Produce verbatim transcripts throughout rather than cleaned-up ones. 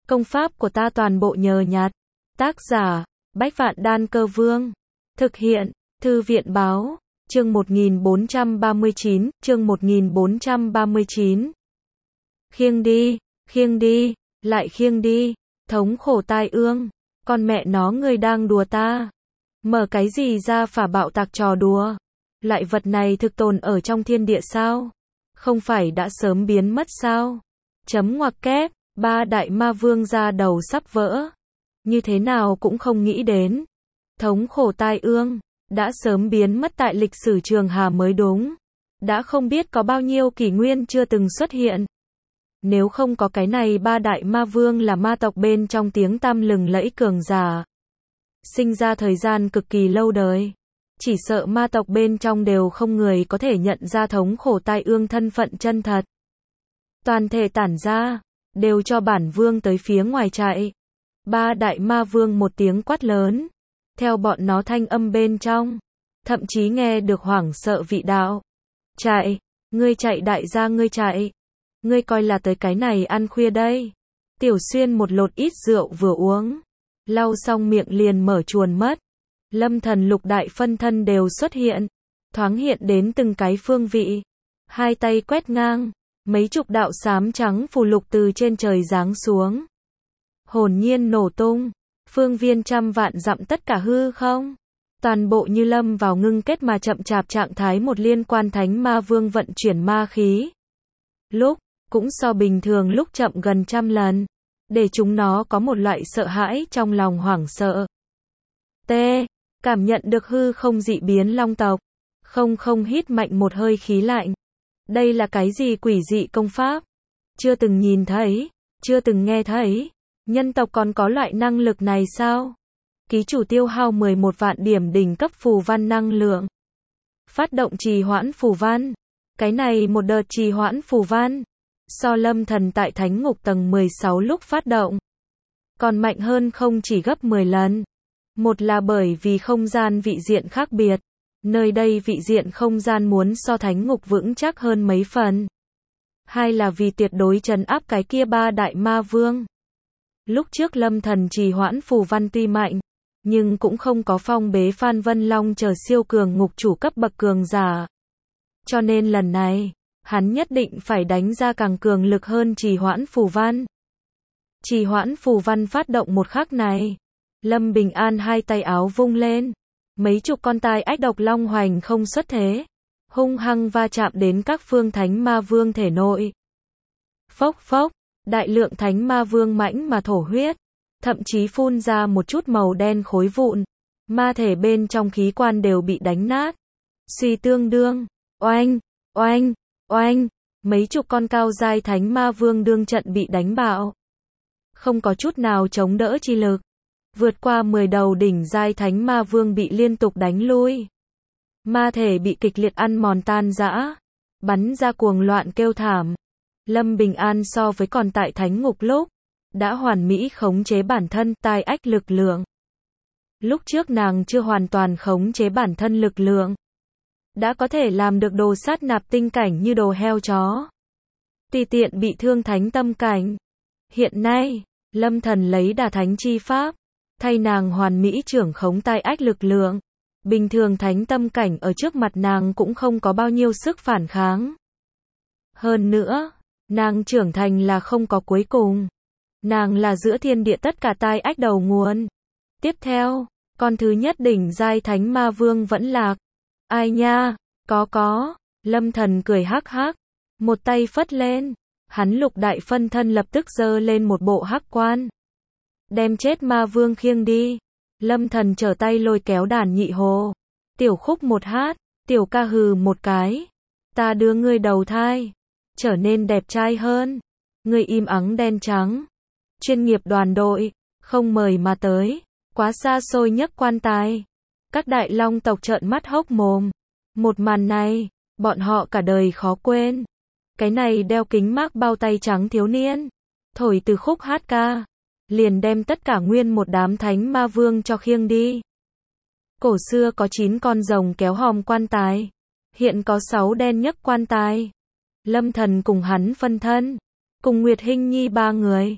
Công pháp của ta toàn bộ nhờ nhặt. Tác giả, Bách Vạn Đan Cơ Vương. Thực hiện, Thư viện báo, chương một nghìn bốn trăm ba mươi chín, chương một nghìn bốn trăm ba mươi chín. Khiêng đi, khiêng đi, lại khiêng đi, thống khổ tai ương, con mẹ nó ngươi đang đùa ta. Mở cái gì ra phả bạo tạc trò đùa. Loại vật này thực tồn ở trong thiên địa sao? Không phải đã sớm biến mất sao? Chấm ngoặc kép, ba đại ma vương ra đầu sắp vỡ. Như thế nào cũng không nghĩ đến. Thống khổ tai ương, đã sớm biến mất tại lịch sử Trường Hà mới đúng. Đã không biết có bao nhiêu kỷ nguyên chưa từng xuất hiện. Nếu không có cái này ba đại ma vương là ma tộc bên trong tiếng tăm lừng lẫy cường giả. Sinh ra thời gian cực kỳ lâu đời. Chỉ sợ ma tộc bên trong đều không người có thể nhận ra thống khổ tai ương thân phận chân thật. Toàn thể tản ra, đều cho bản vương tới phía ngoài chạy. Ba đại ma vương một tiếng quát lớn. Theo bọn nó thanh âm bên trong. Thậm chí nghe được hoảng sợ vị đạo. Chạy, ngươi chạy đại gia ngươi chạy. Ngươi coi là tới cái này ăn khuya đây. Tiểu Xuyên một lột ít rượu vừa uống. Lau xong miệng liền mở chuồn mất. Lâm thần lục đại phân thân đều xuất hiện. Thoáng hiện đến từng cái phương vị. Hai tay quét ngang. Mấy chục đạo xám trắng phù lục từ trên trời giáng xuống. Hồn nhiên nổ tung. Phương viên trăm vạn dặm tất cả hư không. Toàn bộ như lâm vào ngưng kết mà chậm chạp trạng thái một liên quan thánh ma vương vận chuyển ma khí. Lúc, cũng so bình thường lúc chậm gần trăm lần. Để chúng nó có một loại sợ hãi trong lòng hoảng sợ. T. Cảm nhận được hư không dị biến long tộc. Không không hít mạnh một hơi khí lạnh. Đây là cái gì quỷ dị công pháp? Chưa từng nhìn thấy, chưa từng nghe thấy. Nhân tộc còn có loại năng lực này sao? Ký chủ tiêu hao mười một vạn điểm đỉnh cấp phù văn năng lượng. Phát động trì hoãn phù văn. Cái này một đợt trì hoãn phù văn. So lâm thần tại thánh ngục tầng mười sáu lúc phát động. Còn mạnh hơn không chỉ gấp mười lần. Một là bởi vì không gian vị diện khác biệt. Nơi đây vị diện không gian muốn so thánh ngục vững chắc hơn mấy phần. Hai là vì tuyệt đối trấn áp cái kia ba đại ma vương. Lúc trước lâm thần trì hoãn phù văn tuy mạnh, nhưng cũng không có phong bế Phan Vân Long chờ siêu cường ngục chủ cấp bậc cường giả. Cho nên lần này, hắn nhất định phải đánh ra càng cường lực hơn trì hoãn phù văn. Trì hoãn phù văn phát động một khắc này. Lâm Bình An hai tay áo vung lên. Mấy chục con tai ách độc long hoành không xuất thế. Hung hăng va chạm đến các phương thánh ma vương thể nội. Phốc phốc, đại lượng thánh ma vương mãnh mà thổ huyết. Thậm chí phun ra một chút màu đen khối vụn. Ma thể bên trong khí quan đều bị đánh nát. Suy tương đương, oanh, oanh, oanh. Mấy chục con cao giai thánh ma vương đương trận bị đánh bạo. Không có chút nào chống đỡ chi lực. Vượt qua mười đầu đỉnh giai thánh ma vương bị liên tục đánh lui. Ma thể bị kịch liệt ăn mòn tan rã. Bắn ra cuồng loạn kêu thảm. Lâm Bình An so với còn tại thánh ngục lúc. Đã hoàn mỹ khống chế bản thân tai ách lực lượng. Lúc trước nàng chưa hoàn toàn khống chế bản thân lực lượng. Đã có thể làm được đồ sát nạp tinh cảnh như đồ heo chó. Tùy tiện bị thương thánh tâm cảnh. Hiện nay, lâm thần lấy đà thánh chi pháp. Thay nàng hoàn mỹ trưởng khống tai ách lực lượng. Bình thường thánh tâm cảnh ở trước mặt nàng cũng không có bao nhiêu sức phản kháng. Hơn nữa, nàng trưởng thành là không có cuối cùng. Nàng là giữa thiên địa tất cả tai ách đầu nguồn. Tiếp theo, con thứ nhất đỉnh giai thánh ma vương vẫn lạc. Ai nha, có có, lâm thần cười hắc hắc. Một tay phất lên, hắn lục đại phân thân lập tức giơ lên một bộ hắc quan. Đem chết ma vương khiêng đi. Lâm thần trở tay lôi kéo đàn nhị hồ. Tiểu khúc một hát, tiểu ca hừ một cái. Ta đưa ngươi đầu thai. Trở nên đẹp trai hơn. Ngươi im ắng đen trắng. Chuyên nghiệp đoàn đội. Không mời mà tới. Quá xa xôi nhất quan tài. Các đại long tộc trợn mắt hốc mồm. Một màn này, bọn họ cả đời khó quên. Cái này đeo kính mác bao tay trắng thiếu niên. Thổi từ khúc hát ca. Liền đem tất cả nguyên một đám thánh ma vương cho khiêng đi. Cổ xưa có chín con rồng kéo hòm quan tài. Hiện có sáu đen nhấc quan tài. Lâm thần cùng hắn phân thân. Cùng Nguyệt Hinh Nhi ba người.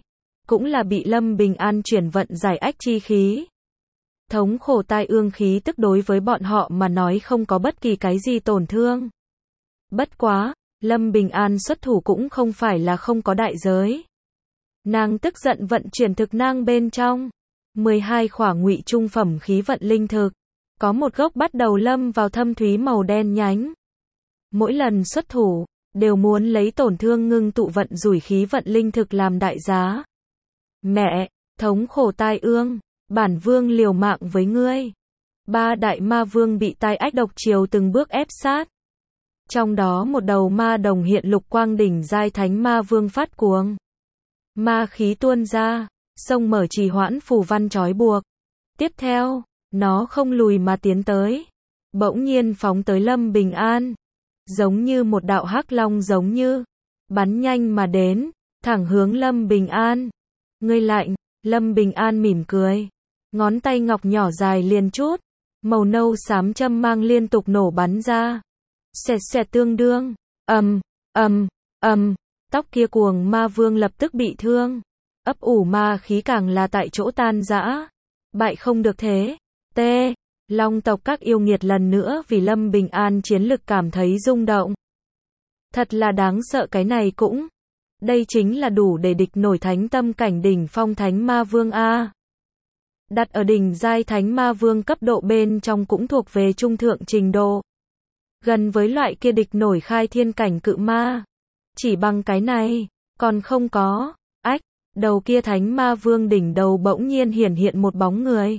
cũng là bị Lâm Bình An chuyển vận giải ách chi khí. Thống khổ tai ương khí tức đối với bọn họ mà nói không có bất kỳ cái gì tổn thương. Bất quá, Lâm Bình An xuất thủ cũng không phải là không có đại giới. Nàng tức giận vận chuyển thực năng bên trong mười hai khỏa ngụy trung phẩm khí vận linh thực, có một gốc bắt đầu lâm vào thâm thúy màu đen nhánh. Mỗi lần xuất thủ, đều muốn lấy tổn thương ngưng tụ vận rủi khí vận linh thực làm đại giá. Mẹ, thống khổ tai ương, bản vương liều mạng với ngươi. Ba đại ma vương bị tai ách độc triều từng bước ép sát. Trong đó một đầu ma đồng hiện lục quang đỉnh giai thánh ma vương phát cuồng. Ma khí tuôn ra, sông mở trì hoãn phù văn trói buộc. Tiếp theo, nó không lùi mà tiến tới. Bỗng nhiên phóng tới Lâm Bình An. Giống như một đạo hắc long giống như. Bắn nhanh mà đến, thẳng hướng Lâm Bình An. Ngươi lạnh, Lâm Bình An mỉm cười. Ngón tay ngọc nhỏ dài liền chút. Màu nâu xám châm mang liên tục nổ bắn ra. Xẹt xẹt tương đương. Ầm, ầm, ầm. Tóc kia cuồng ma vương lập tức bị thương. Ấp ủ ma khí càng là tại chỗ tan rã. Bại không được thế. T. Long tộc các yêu nghiệt lần nữa vì Lâm Bình An chiến lực cảm thấy rung động. Thật là đáng sợ cái này cũng. Đây chính là đủ để địch nổi thánh tâm cảnh đỉnh phong thánh ma vương A. Đặt ở đỉnh giai thánh ma vương cấp độ bên trong cũng thuộc về trung thượng trình độ. Gần với loại kia địch nổi khai thiên cảnh cự ma. Chỉ bằng cái này, còn không có. Ách, đầu kia thánh ma vương đỉnh đầu bỗng nhiên hiển hiện một bóng người.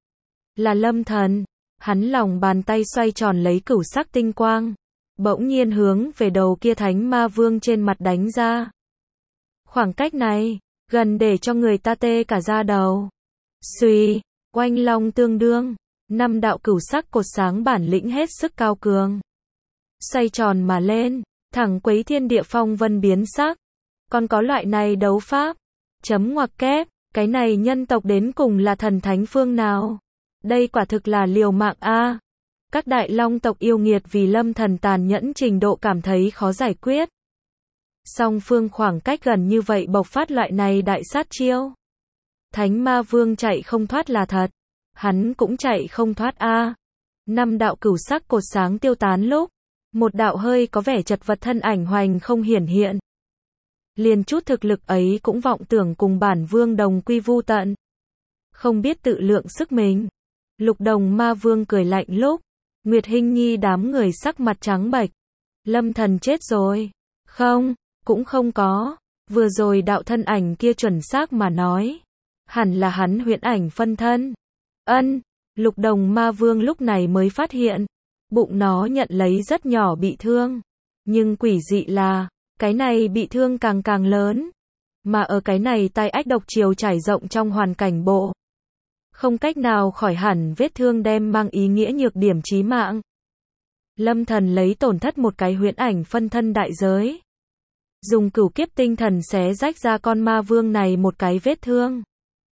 Là Lâm Thần, hắn lòng bàn tay xoay tròn lấy cửu sắc tinh quang. Bỗng nhiên hướng về đầu kia thánh ma vương trên mặt đánh ra. Khoảng cách này, gần để cho người ta tê cả da đầu. Xuy, oanh long tương đương, năm đạo cửu sắc cột sáng bản lĩnh hết sức cao cường. Xoay tròn mà lên, thẳng quấy thiên địa phong vân biến sắc. Còn có loại này đấu pháp. Chấm ngoặc kép, cái này nhân tộc đến cùng là thần thánh phương nào? Đây quả thực là liều mạng a. Các đại long tộc yêu nghiệt vì Lâm Thần tàn nhẫn trình độ cảm thấy khó giải quyết. Song phương khoảng cách gần như vậy bộc phát loại này đại sát chiêu. Thánh ma vương chạy không thoát là thật. Hắn cũng chạy không thoát a. Năm đạo cửu sắc cột sáng tiêu tán lúc. Một đạo hơi có vẻ chật vật thân ảnh hoành không hiển hiện. Liền chút thực lực ấy cũng vọng tưởng cùng bản vương đồng quy vu tận. Không biết tự lượng sức mình. Lục đồng ma vương cười lạnh lúc. Nguyệt Hinh Nhi đám người sắc mặt trắng bệch. Lâm Thần chết rồi. Không, cũng không có. Vừa rồi đạo thân ảnh kia chuẩn xác mà nói. Hẳn là hắn huyễn ảnh phân thân. Ân, lục đồng ma vương lúc này mới phát hiện. Bụng nó nhận lấy rất nhỏ bị thương. Nhưng quỷ dị là, cái này bị thương càng càng lớn. Mà ở cái này tai ách độc triều trải rộng trong hoàn cảnh bộ. Không cách nào khỏi hẳn vết thương đem mang ý nghĩa nhược điểm chí mạng. Lâm Thần lấy tổn thất một cái huyễn ảnh phân thân đại giới. Dùng cửu kiếp tinh thần xé rách ra con ma vương này một cái vết thương.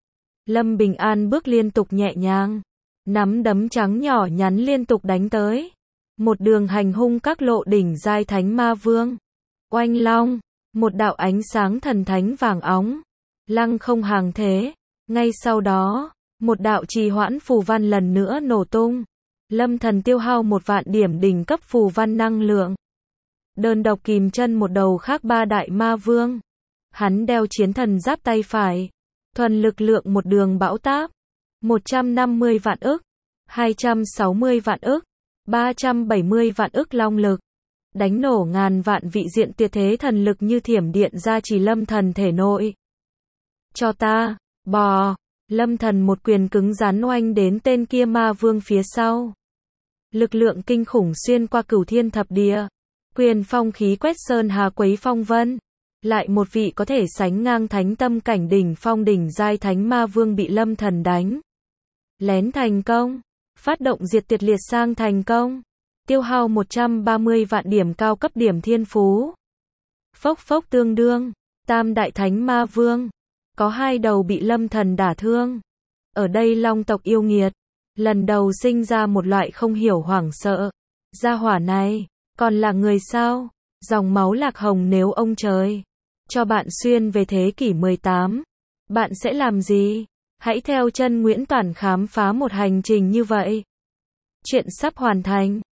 Lâm Bình An bước liên tục nhẹ nhàng. Nắm đấm trắng nhỏ nhắn liên tục đánh tới. Một đường hành hung các lộ đỉnh giai thánh ma vương. Oanh long, một đạo ánh sáng thần thánh vàng óng. Lăng không hàng thế. Ngay sau đó, một đạo trì hoãn phù văn lần nữa nổ tung. Lâm Thần tiêu hao một vạn điểm đỉnh cấp phù văn năng lượng. Đơn độc kìm chân một đầu khác ba đại ma vương. Hắn đeo chiến thần giáp tay phải. Thuần lực lượng một đường bão táp. một trăm năm mươi vạn ức. hai trăm sáu mươi vạn ức. ba trăm bảy mươi vạn ức long lực. Đánh nổ ngàn vạn vị diện tuyệt thế thần lực như thiểm điện ra chỉ Lâm Thần thể nội. Cho ta, bò. Lâm Thần một quyền cứng rắn oanh đến tên kia ma vương phía sau. Lực lượng kinh khủng xuyên qua cửu thiên thập địa. Quyền phong khí quét sơn hà quấy phong vân. Lại một vị có thể sánh ngang thánh tâm cảnh đỉnh phong đỉnh giai thánh ma vương bị Lâm Thần đánh. Lén thành công. Phát động diệt tuyệt liệt sang thành công. Tiêu hao một trăm ba mươi vạn điểm cao cấp điểm thiên phú. Phốc phốc tương đương. Tam đại thánh ma vương. Có hai đầu bị Lâm Thần đả thương. Ở đây long tộc yêu nghiệt. Lần đầu sinh ra một loại không hiểu hoảng sợ. Gia hỏa này, còn là người sao? Dòng máu lạc hồng nếu ông trời. Cho bạn xuyên về thế kỷ mười tám. Bạn sẽ làm gì? Hãy theo chân Nguyễn Toản khám phá một hành trình như vậy. Chuyện sắp hoàn thành.